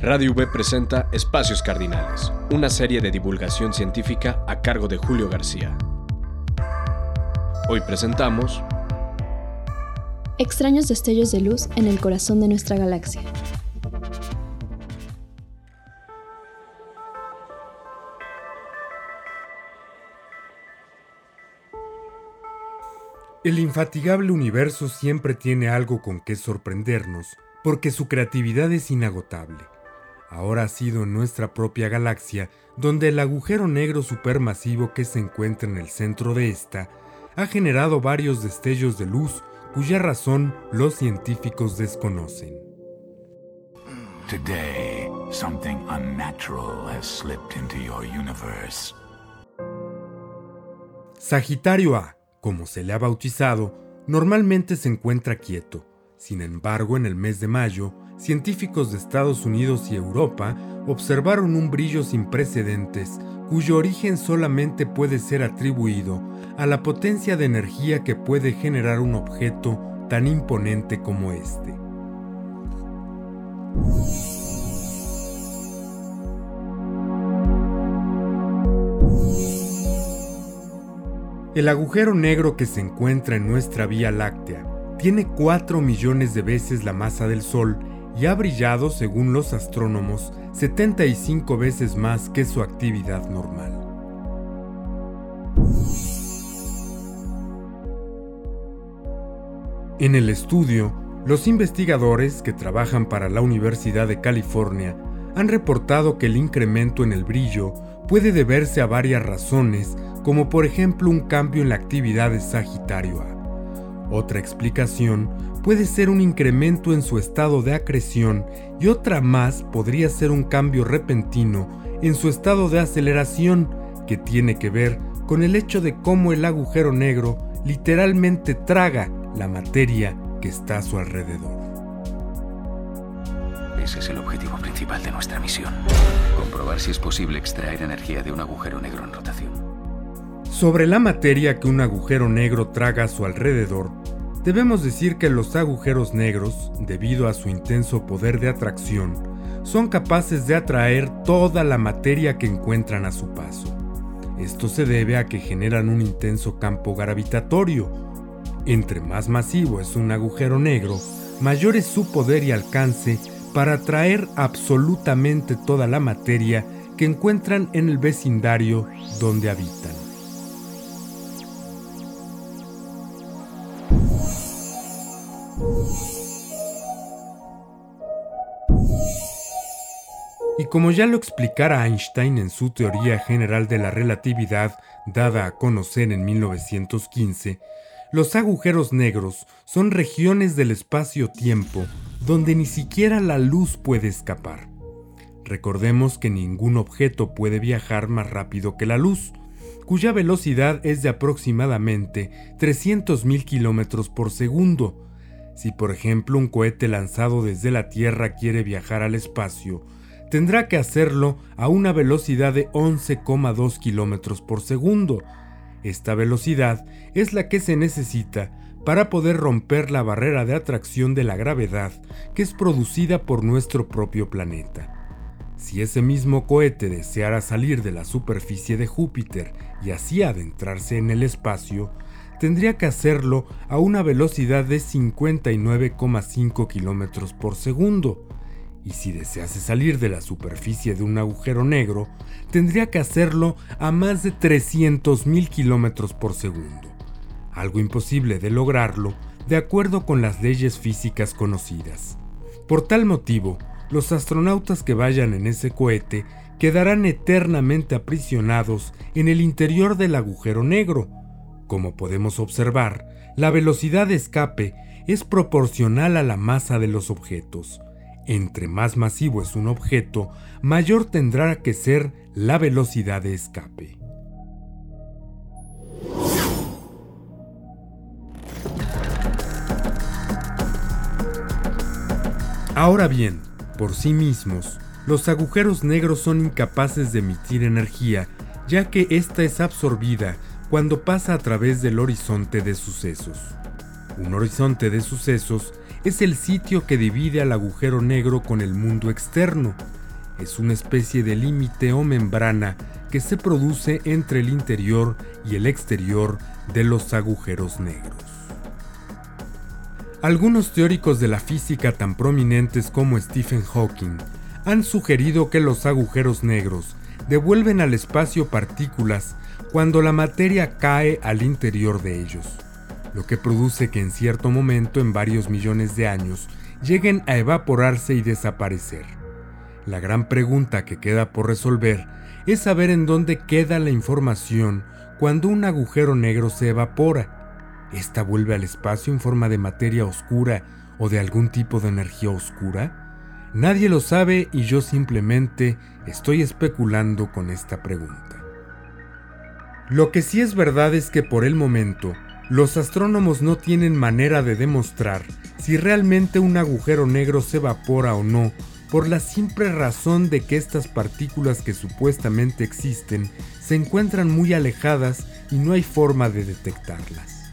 Radio V presenta Espacios Cardinales, una serie de divulgación científica a cargo de Julio García. Hoy presentamos extraños destellos de luz en el corazón de nuestra galaxia. El infatigable universo siempre tiene algo con que sorprendernos, porque su creatividad es inagotable. Ahora ha sido en nuestra propia galaxia donde el agujero negro supermasivo que se encuentra en el centro de esta ha generado varios destellos de luz cuya razón los científicos desconocen. Today, something unnatural has slipped into your universe. Sagitario A, como se le ha bautizado, normalmente se encuentra quieto. Sin embargo, en el mes de mayo, científicos de Estados Unidos y Europa observaron un brillo sin precedentes, cuyo origen solamente puede ser atribuido a la potencia de energía que puede generar un objeto tan imponente como este. El agujero negro que se encuentra en nuestra Vía Láctea tiene 4 millones de veces la masa del Sol y ha brillado, según los astrónomos, 75 veces más que su actividad normal. En el estudio, los investigadores que trabajan para la Universidad de California han reportado que el incremento en el brillo puede deberse a varias razones, como por ejemplo un cambio en la actividad de Sagitario A. Otra explicación puede ser un incremento en su estado de acreción y otra más podría ser un cambio repentino en su estado de aceleración, que tiene que ver con el hecho de cómo el agujero negro literalmente traga la materia que está a su alrededor. Ese es el objetivo principal de nuestra misión: comprobar si es posible extraer energía de un agujero negro en rotación. Sobre la materia que un agujero negro traga a su alrededor, debemos decir que los agujeros negros, debido a su intenso poder de atracción, son capaces de atraer toda la materia que encuentran a su paso. Esto se debe a que generan un intenso campo gravitatorio. Entre más masivo es un agujero negro, mayor es su poder y alcance para atraer absolutamente toda la materia que encuentran en el vecindario donde habitan. Y como ya lo explicara Einstein en su teoría general de la relatividad, dada a conocer en 1915, los agujeros negros son regiones del espacio-tiempo donde ni siquiera la luz puede escapar. Recordemos que ningún objeto puede viajar más rápido que la luz, cuya velocidad es de aproximadamente 300.000 kilómetros por segundo. Si por ejemplo un cohete lanzado desde la Tierra quiere viajar al espacio, tendrá que hacerlo a una velocidad de 11,2 kilómetros por segundo. Esta velocidad es la que se necesita para poder romper la barrera de atracción de la gravedad que es producida por nuestro propio planeta. Si ese mismo cohete deseara salir de la superficie de Júpiter y así adentrarse en el espacio, tendría que hacerlo a una velocidad de 59,5 kilómetros por segundo. Y si desease salir de la superficie de un agujero negro, tendría que hacerlo a más de 300.000 kilómetros por segundo. Algo imposible de lograrlo de acuerdo con las leyes físicas conocidas. Por tal motivo, los astronautas que vayan en ese cohete quedarán eternamente aprisionados en el interior del agujero negro. Como podemos observar, la velocidad de escape es proporcional a la masa de los objetos. Entre más masivo es un objeto, mayor tendrá que ser la velocidad de escape. Ahora bien, por sí mismos, los agujeros negros son incapaces de emitir energía, ya que ésta es absorbida cuando pasa a través del horizonte de sucesos. Un horizonte de sucesos es el sitio que divide al agujero negro con el mundo externo. Es una especie de límite o membrana que se produce entre el interior y el exterior de los agujeros negros. Algunos teóricos de la física tan prominentes como Stephen Hawking han sugerido que los agujeros negros devuelven al espacio partículas cuando la materia cae al interior de ellos, lo que produce que en cierto momento, en varios millones de años, lleguen a evaporarse y desaparecer. La gran pregunta que queda por resolver es saber en dónde queda la información cuando un agujero negro se evapora. ¿Esta vuelve al espacio en forma de materia oscura o de algún tipo de energía oscura? Nadie lo sabe y yo simplemente estoy especulando con esta pregunta. Lo que sí es verdad es que por el momento, los astrónomos no tienen manera de demostrar si realmente un agujero negro se evapora o no, por la simple razón de que estas partículas que supuestamente existen se encuentran muy alejadas y no hay forma de detectarlas.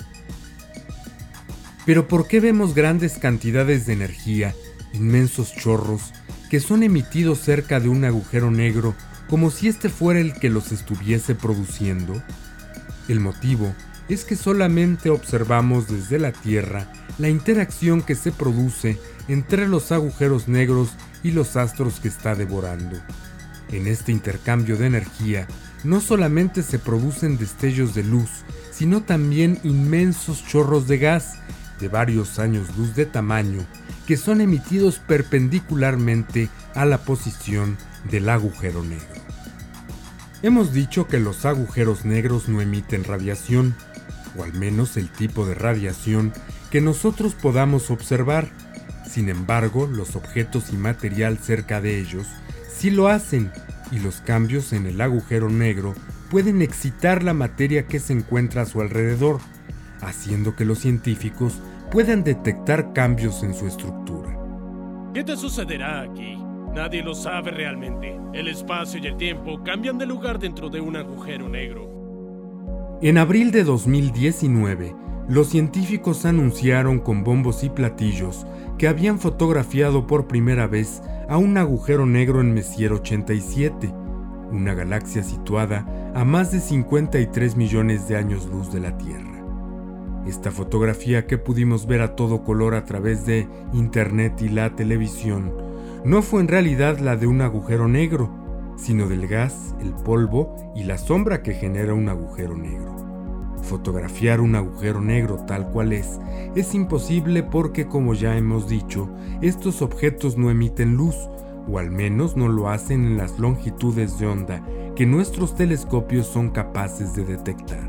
Pero ¿por qué vemos grandes cantidades de energía, inmensos chorros, que son emitidos cerca de un agujero negro como si este fuera el que los estuviese produciendo? El motivo es que solamente observamos desde la Tierra la interacción que se produce entre los agujeros negros y los astros que está devorando. En este intercambio de energía, no solamente se producen destellos de luz, sino también inmensos chorros de gas de varios años luz de tamaño que son emitidos perpendicularmente a la posición del agujero negro. Hemos dicho que los agujeros negros no emiten radiación, o al menos el tipo de radiación que nosotros podamos observar. Sin embargo, los objetos y material cerca de ellos sí lo hacen, y los cambios en el agujero negro pueden excitar la materia que se encuentra a su alrededor, haciendo que los científicos puedan detectar cambios en su estructura. ¿Qué te sucederá aquí? Nadie lo sabe realmente. El espacio y el tiempo cambian de lugar dentro de un agujero negro. En abril de 2019, los científicos anunciaron con bombos y platillos que habían fotografiado por primera vez a un agujero negro en Messier 87, una galaxia situada a más de 53 millones de años luz de la Tierra. Esta fotografía que pudimos ver a todo color a través de internet y la televisión no fue en realidad la de un agujero negro, sino del gas, el polvo y la sombra que genera un agujero negro. Fotografiar un agujero negro tal cual es imposible porque, como ya hemos dicho, estos objetos no emiten luz, o al menos no lo hacen en las longitudes de onda que nuestros telescopios son capaces de detectar.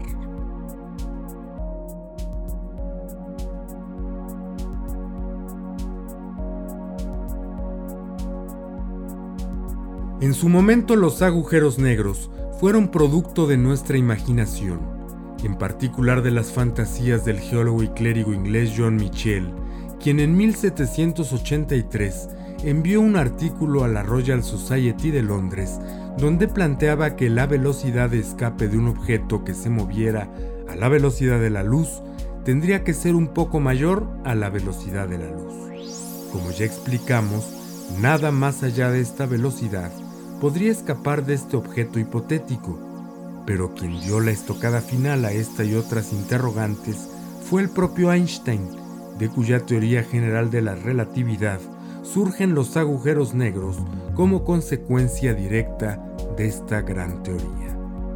En su momento, los agujeros negros fueron producto de nuestra imaginación, en particular de las fantasías del geólogo y clérigo inglés John Michell, quien en 1783 envió un artículo a la Royal Society de Londres donde planteaba que la velocidad de escape de un objeto que se moviera a la velocidad de la luz tendría que ser un poco mayor a la velocidad de la luz. Como ya explicamos, nada más allá de esta velocidad podría escapar de este objeto hipotético, pero quien dio la estocada final a esta y otras interrogantes fue el propio Einstein, de cuya teoría general de la relatividad surgen los agujeros negros como consecuencia directa de esta gran teoría.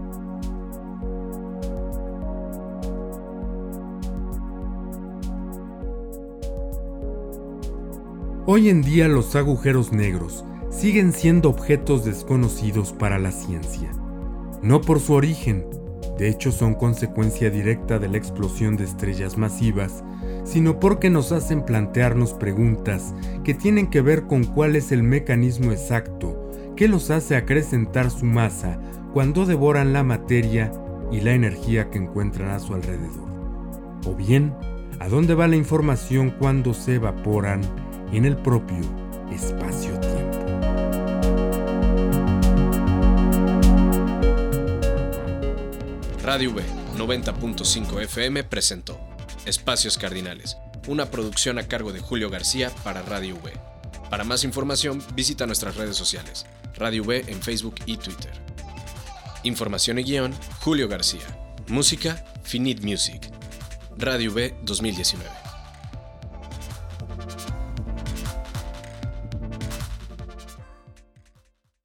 Hoy en día los agujeros negros siguen siendo objetos desconocidos para la ciencia. No por su origen, de hecho son consecuencia directa de la explosión de estrellas masivas, sino porque nos hacen plantearnos preguntas que tienen que ver con cuál es el mecanismo exacto que los hace acrecentar su masa cuando devoran la materia y la energía que encuentran a su alrededor. O bien, a dónde va la información cuando se evaporan en el propio espacio-tiempo. Radio V 90.5 FM presentó Espacios Cardinales, una producción a cargo de Julio García para Radio V. Para más información, visita nuestras redes sociales, Radio V en Facebook y Twitter. Información y guión, Julio García. Música, Finite Music. Radio V 2019.